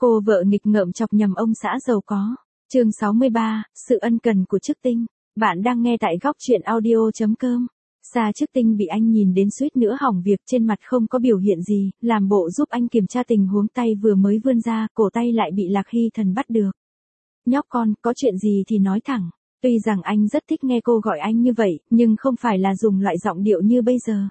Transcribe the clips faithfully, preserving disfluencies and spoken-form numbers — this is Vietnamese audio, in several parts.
Cô vợ nghịch ngợm chọc nhầm ông xã giàu có. Chương sáu mươi ba, sự ân cần của Trức Tinh. Bạn đang nghe tại góc truyện audio chấm com. Sa Trức Tinh bị anh nhìn đến suýt nữa hỏng việc, trên mặt không có biểu hiện gì, làm bộ giúp anh kiểm tra tình huống, tay vừa mới vươn ra, cổ tay lại bị Lạc Hy Thần bắt được. Nhóc con, có chuyện gì thì nói thẳng. Tuy rằng anh rất thích nghe cô gọi anh như vậy, nhưng không phải là dùng loại giọng điệu như bây giờ.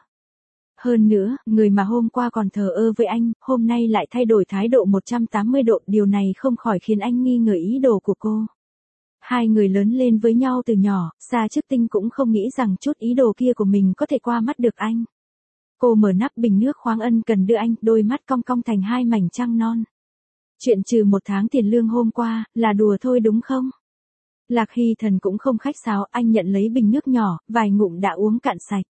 Hơn nữa, người mà hôm qua còn thờ ơ với anh, hôm nay lại thay đổi thái độ một trăm tám mươi độ, điều này không khỏi khiến anh nghi ngờ ý đồ của cô. Hai người lớn lên với nhau từ nhỏ, Sa Trức Tinh cũng không nghĩ rằng chút ý đồ kia của mình có thể qua mắt được anh. Cô mở nắp bình nước khoáng ân cần đưa anh, đôi mắt cong cong thành hai mảnh trăng non. Chuyện trừ một tháng tiền lương hôm qua, là đùa thôi đúng không? Lạc Hy Thần cũng không khách sáo, anh nhận lấy bình nước nhỏ, vài ngụm đã uống cạn sạch.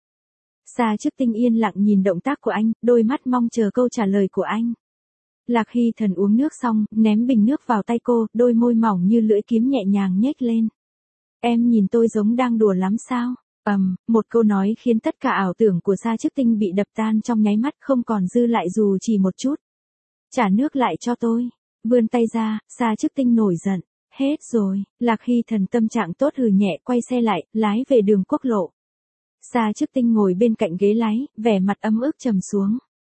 Sa Trức Tinh yên lặng nhìn động tác của anh, đôi mắt mong chờ câu trả lời của anh. Lạc Hy Thần uống nước xong, ném bình nước vào tay cô, đôi môi mỏng như lưỡi kiếm nhẹ nhàng nhếch lên. Em nhìn tôi giống đang đùa lắm sao? Ầm, um, một câu nói khiến tất cả ảo tưởng của Sa Trức Tinh bị đập tan trong nháy mắt, không còn dư lại dù chỉ một chút. Trả nước lại cho tôi. Vươn tay ra, Sa Trức Tinh nổi giận. Hết rồi, Lạc Hy Thần tâm trạng tốt hừ nhẹ, quay xe lại, lái về đường quốc lộ. Sa Trức Tinh ngồi bên cạnh ghế lái, vẻ mặt ấm ức trầm xuống.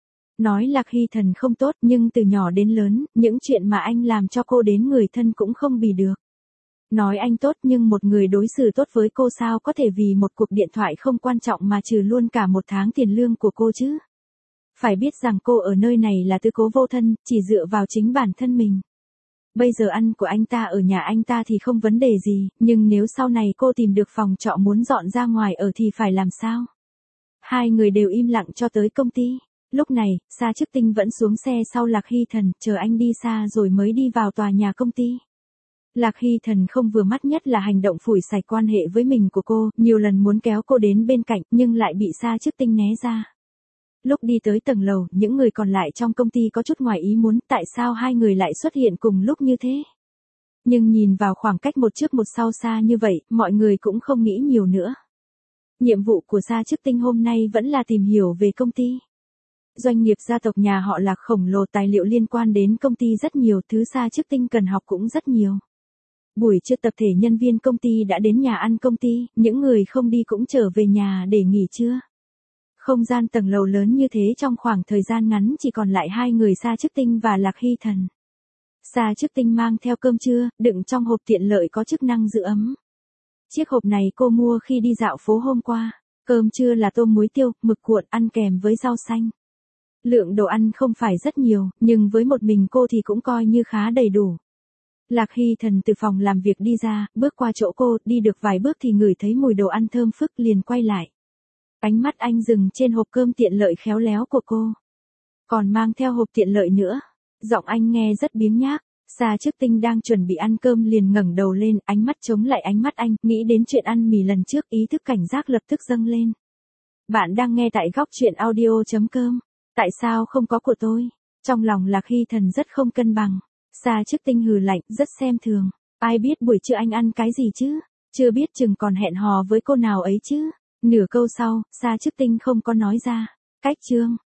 Nói Lạc Hy Thần không tốt, nhưng từ nhỏ đến lớn, những chuyện mà anh làm cho cô đến người thân cũng không bì được. Nói anh tốt, nhưng một người đối xử tốt với cô sao có thể vì một cuộc điện thoại không quan trọng mà trừ luôn cả một tháng tiền lương của cô chứ? Phải biết rằng cô ở nơi này là tứ cố vô thân, chỉ dựa vào chính bản thân mình. Bây giờ ăn của anh ta ở nhà anh ta thì không vấn đề gì, nhưng nếu sau này cô tìm được phòng trọ muốn dọn ra ngoài ở thì phải làm sao? Hai người đều im lặng cho tới công ty. Lúc này, Sa Trức Tinh vẫn xuống xe sau Lạc Hy Thần, chờ anh đi xa rồi mới đi vào tòa nhà công ty. Lạc Hy Thần không vừa mắt nhất là hành động phủi sạch quan hệ với mình của cô, nhiều lần muốn kéo cô đến bên cạnh nhưng lại bị Sa Trức Tinh né ra. Lúc đi tới tầng lầu, những người còn lại trong công ty có chút ngoài ý muốn, tại sao hai người lại xuất hiện cùng lúc như thế. Nhưng nhìn vào khoảng cách một trước một sau xa như vậy, mọi người cũng không nghĩ nhiều nữa. Nhiệm vụ của Sa Trức Tinh hôm nay vẫn là tìm hiểu về công ty. Doanh nghiệp gia tộc nhà họ Lạc khổng lồ, tài liệu liên quan đến công ty rất nhiều, thứ Sa Trức Tinh cần học cũng rất nhiều. Buổi trưa tập thể nhân viên công ty đã đến nhà ăn công ty, những người không đi cũng trở về nhà để nghỉ trưa. Không gian tầng lầu lớn như thế, trong khoảng thời gian ngắn chỉ còn lại hai người Sa Trức Tinh và Lạc Hy Thần. Sa Trức Tinh mang theo cơm trưa, đựng trong hộp tiện lợi có chức năng giữ ấm. Chiếc hộp này cô mua khi đi dạo phố hôm qua. Cơm trưa là tôm muối tiêu, mực cuộn, ăn kèm với rau xanh. Lượng đồ ăn không phải rất nhiều, nhưng với một mình cô thì cũng coi như khá đầy đủ. Lạc Hy Thần từ phòng làm việc đi ra, bước qua chỗ cô, đi được vài bước thì ngửi thấy mùi đồ ăn thơm phức, liền quay lại. Ánh mắt anh dừng trên hộp cơm tiện lợi khéo léo của cô. Còn mang theo hộp tiện lợi nữa. Giọng anh nghe rất biếng nhác. Sa Trức Tinh đang chuẩn bị ăn cơm liền ngẩng đầu lên, ánh mắt chống lại ánh mắt anh, nghĩ đến chuyện ăn mì lần trước, ý thức cảnh giác lập tức dâng lên. Bạn đang nghe tại góc truyện audio chấm com. Tại sao không có của tôi? Trong lòng Lạc Hy Thần rất không cân bằng. Sa Trức Tinh hừ lạnh, rất xem thường. Ai biết buổi trưa anh ăn cái gì chứ? Chưa biết chừng còn hẹn hò với cô nào ấy chứ? Nửa câu sau, Sa Trức Tinh không có nói ra. Cách chương.